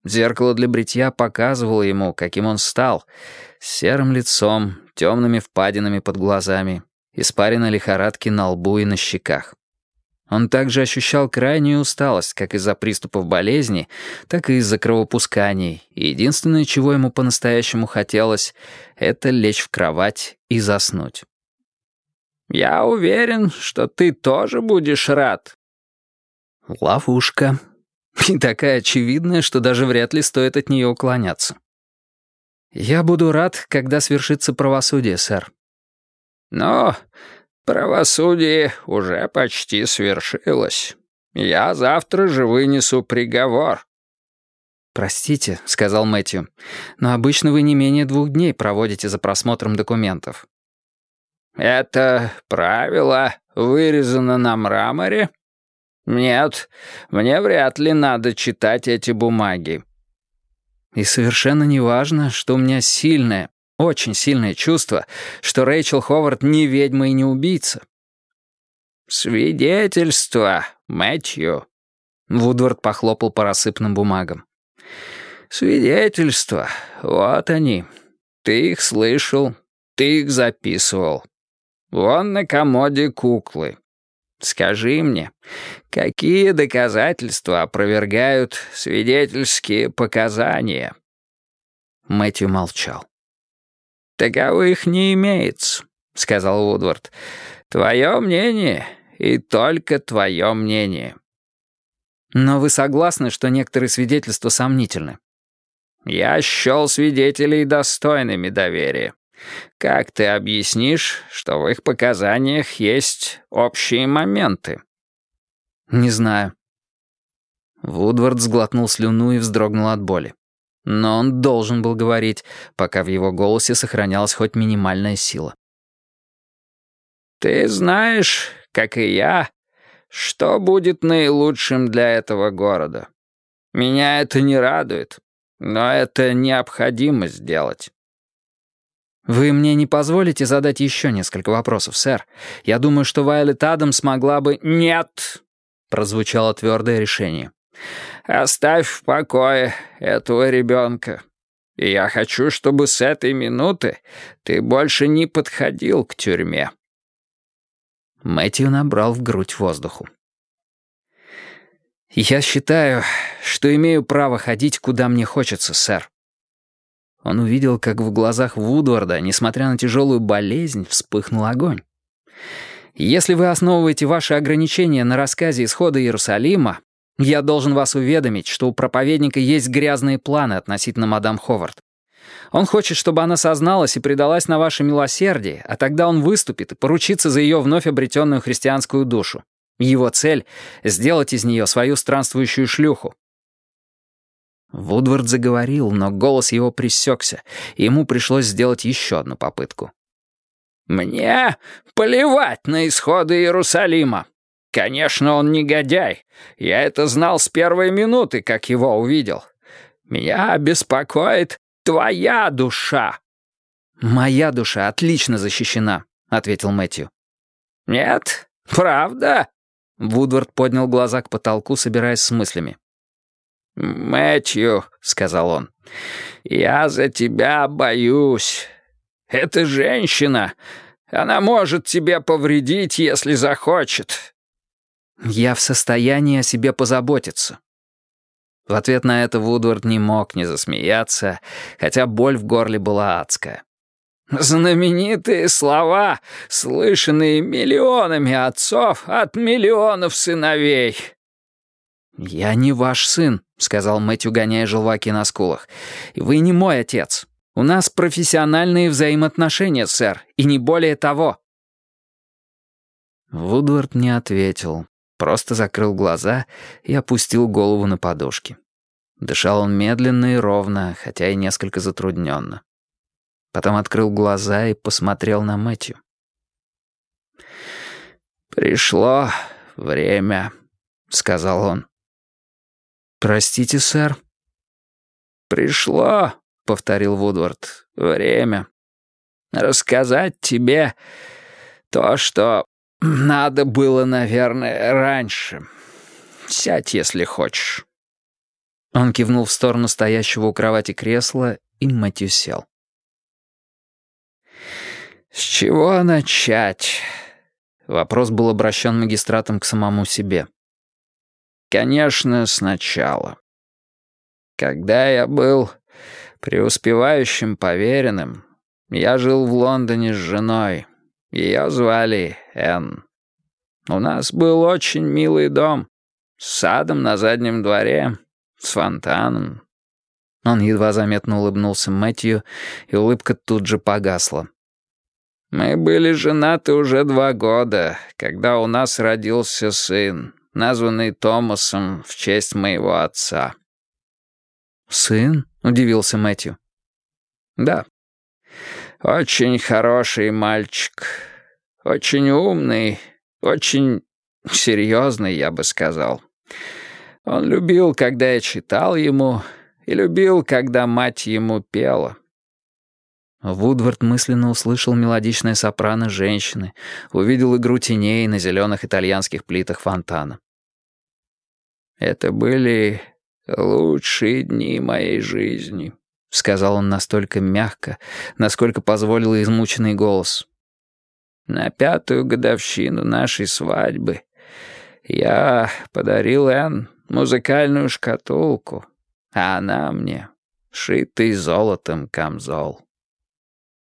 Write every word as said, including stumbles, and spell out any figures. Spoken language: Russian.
Зеркало для бритья показывало ему, каким он стал, с серым лицом, темными впадинами под глазами, испарина лихорадки на лбу и на щеках. Он также ощущал крайнюю усталость, как из-за приступов болезни, так и из-за кровопусканий, и единственное, чего ему по-настоящему хотелось, это лечь в кровать и заснуть. «Я уверен, что ты тоже будешь рад». Ловушка. И такая очевидная, что даже вряд ли стоит от нее уклоняться. «Я буду рад, когда свершится правосудие, сэр». «Но правосудие уже почти свершилось. Я завтра же вынесу приговор». «Простите», — сказал Мэтью, «но обычно вы не менее двух дней проводите за просмотром документов». «Это правило вырезано на мраморе? Нет, мне вряд ли надо читать эти бумаги». «И совершенно не важно, что у меня сильное, очень сильное чувство, что Рэйчел Ховард не ведьма и не убийца». «Свидетельства, Мэтью». Вудвард похлопал по рассыпанным бумагам. «Свидетельства, вот они. Ты их слышал, ты их записывал. Вон на комоде куклы. Скажи мне, какие доказательства опровергают свидетельские показания?» Мэтью молчал. «Таковых не имеется», — сказал Вудвард. «Твое мнение и только твое мнение». «Но вы согласны, что некоторые свидетельства сомнительны?» «Я счел свидетелей достойными доверия. Как ты объяснишь, что в их показаниях есть общие моменты?» «Не знаю». Вудвард сглотнул слюну и вздрогнул от боли. Но он должен был говорить, пока в его голосе сохранялась хоть минимальная сила. «Ты знаешь, как и я, что будет наилучшим для этого города. Меня это не радует, но это необходимо сделать». «Вы мне не позволите задать еще несколько вопросов, сэр? Я думаю, что Вайолет Адамс могла бы...» «Нет!» — прозвучало твердое решение. «Оставь в покое этого ребенка. И я хочу, чтобы с этой минуты ты больше не подходил к тюрьме». Мэтью набрал в грудь воздуху. «Я считаю, что имею право ходить, куда мне хочется, сэр». Он увидел, как в глазах Вудварда, несмотря на тяжелую болезнь, вспыхнул огонь. «Если вы основываете ваши ограничения на рассказе исхода Иерусалима, я должен вас уведомить, что у проповедника есть грязные планы относительно мадам Ховард. Он хочет, чтобы она созналась и предалась на ваше милосердие, а тогда он выступит и поручится за ее вновь обретенную христианскую душу. Его цель — сделать из нее свою странствующую шлюху». Вудвард заговорил, но голос его пресекся, и ему пришлось сделать еще одну попытку. «Мне плевать на исходы Иерусалима. Конечно, он негодяй. Я это знал с первой минуты, как его увидел. Меня беспокоит твоя душа». «Моя душа отлично защищена», — ответил Мэтью. «Нет, правда?» Вудвард поднял глаза к потолку, собираясь с мыслями. «Мэтью», — сказал он, — «я за тебя боюсь. Эта женщина, она может тебе повредить, если захочет». «Я в состоянии о себе позаботиться». В ответ на это Вудвард не мог не засмеяться, хотя боль в горле была адская. «Знаменитые слова, слышанные миллионами отцов от миллионов сыновей». «Я не ваш сын», — сказал Мэтью, гоняя желваки на скулах. «Вы не мой отец. У нас профессиональные взаимоотношения, сэр, и не более того». Вудвард не ответил, просто закрыл глаза и опустил голову на подушки. Дышал он медленно и ровно, хотя и несколько затрудненно. Потом открыл глаза и посмотрел на Мэтью. «Пришло время», — сказал он. «Простите, сэр». «Пришло», — повторил Вудвард, — «время. Рассказать тебе то, что надо было, наверное, раньше. Сядь, если хочешь». Он кивнул в сторону стоящего у кровати кресла, и Мэтью сел. «С чего начать?» Вопрос был обращен магистратом к самому себе. «Конечно, сначала. Когда я был преуспевающим поверенным, я жил в Лондоне с женой. Ее звали Энн. У нас был очень милый дом, с садом на заднем дворе, с фонтаном». Он едва заметно улыбнулся Мэтью, и улыбка тут же погасла. «Мы были женаты уже два года, когда у нас родился сын, названный Томасом в честь моего отца». «Сын?» — удивился Мэтью. «Да. Очень хороший мальчик. Очень умный, очень серьезный, я бы сказал. Он любил, когда я читал ему, и любил, когда мать ему пела». Вудвард мысленно услышал мелодичное сопрано женщины, увидел игру теней на зеленых итальянских плитах фонтана. «Это были лучшие дни моей жизни», — сказал он настолько мягко, насколько позволил измученный голос. «На пятую годовщину нашей свадьбы я подарил Энн музыкальную шкатулку, а она мне шитый золотом камзол».